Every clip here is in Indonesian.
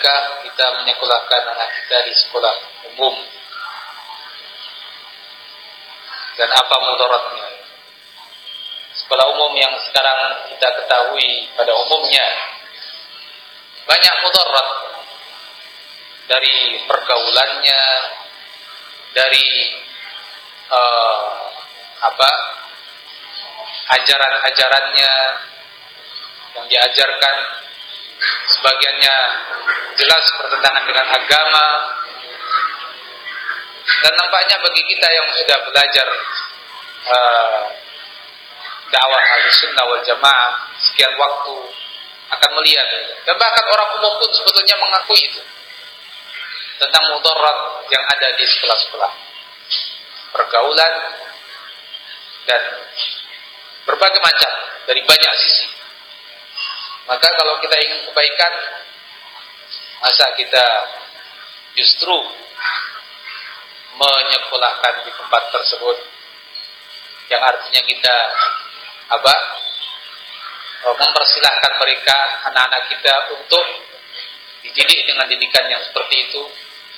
bolehkah kita menyekolahkan anak kita di sekolah umum? Dan apa mudaratnya? Sekolah umum yang sekarang kita ketahui pada umumnya banyak mudarat, dari pergaulannya, dari ajaran-ajarannya yang diajarkan, sebagiannya jelas bertentangan dengan agama. Dan nampaknya bagi kita yang sudah belajar dakwah Ahlussunnah wal Jamaah sekian waktu akan melihat, dan bahkan orang umum pun sebetulnya mengakui itu, tentang mudarat yang ada di sekolah-sekolah, pergaulan dan berbagai macam dari banyak sisi. Maka kalau kita ingin kebaikan, masa kita justru menyekolahkan di tempat tersebut, yang artinya kita mempersilahkan mereka, anak-anak kita, untuk dididik dengan didikan yang seperti itu.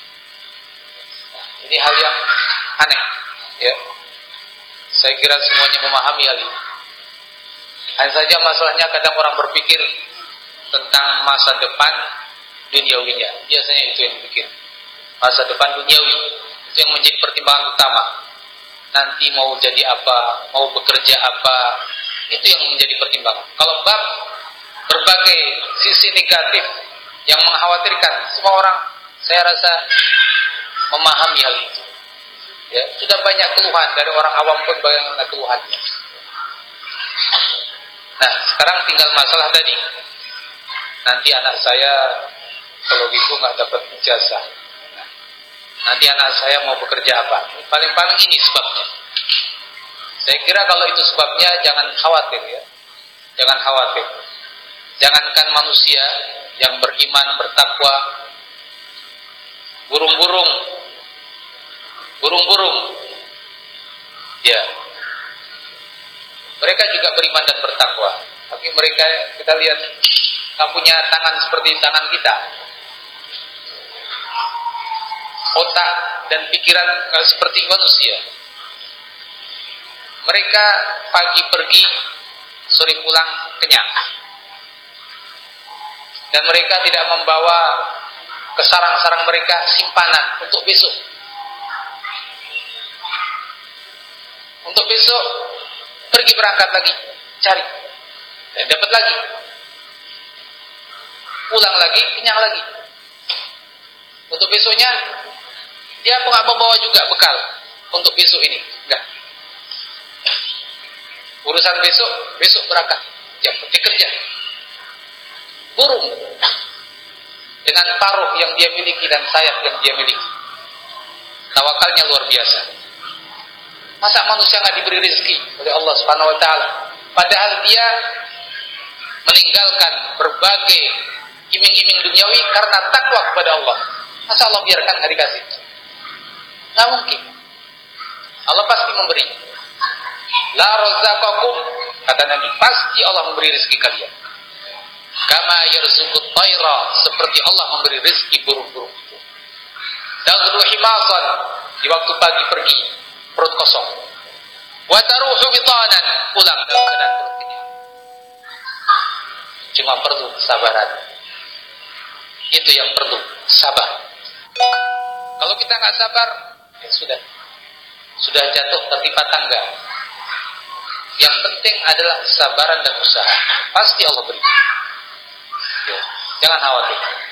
Ini hal yang aneh, ya. Saya kira semuanya memahami hal ini. Hanya saja masalahnya kadang orang berpikir tentang masa depan duniawinya. Biasanya itu yang dipikir, masa depan duniawi itu yang menjadi pertimbangan utama. Nanti mau jadi apa, mau bekerja apa, itu yang menjadi pertimbangan. Kalau bab berbagai sisi negatif yang mengkhawatirkan, semua orang saya rasa memahami hal itu. Ya, sudah banyak keluhan dari orang awam pun, bagaimana keluhannya. Nah, sekarang tinggal masalah tadi. Nanti anak saya kalau gitu nggak dapat ijazah. Nah, nanti anak saya mau bekerja apa? Paling-paling ini sebabnya. Saya kira kalau itu sebabnya, jangan khawatir, ya. Jangan khawatir. Jangankan manusia yang beriman, bertakwa, burung-burung, ya, mereka juga beriman dan bertakwa. Tapi mereka, kita lihat, tak punya tangan seperti tangan kita, otak dan pikiran seperti manusia. Mereka pagi pergi, sore pulang kenyang. Dan mereka tidak membawa ke sarang-sarang mereka simpanan untuk besok. Untuk besok pergi berangkat lagi, cari, dan dapat lagi, pulang lagi, kenyang lagi. Untuk besoknya dia nggak membawa juga bekal untuk besok ini, enggak. Urusan besok berangkat, yang penting kerja. Burung dengan paruh yang dia miliki dan sayap yang dia miliki, tawakalnya luar biasa. Masa manusia nggak diberi rezeki oleh Allah Subhanahu Wa Taala, padahal dia meninggalkan berbagai iming-iming duniawi karena takwa kepada Allah. Masa Allah biarkan nggak dikasih? Nggak mungkin. Allah pasti memberi. La razaqakum, kata Nabi, pasti Allah memberi rezeki kalian. Kama yarzuqut tayra, seperti Allah memberi rezeki burung-burung itu. Taghdu himasan, di waktu pagi pergi perut kosong. Wa taruhu bitanan, pulang dalam keadaan perut kenyang. Cuma perlu kesabaran. Itu yang perlu, sabar. Kalau kita nggak sabar, ya sudah jatuh tertimpa tangga. Yang penting adalah kesabaran dan usaha. Pasti Allah beri. Ya, jangan khawatir.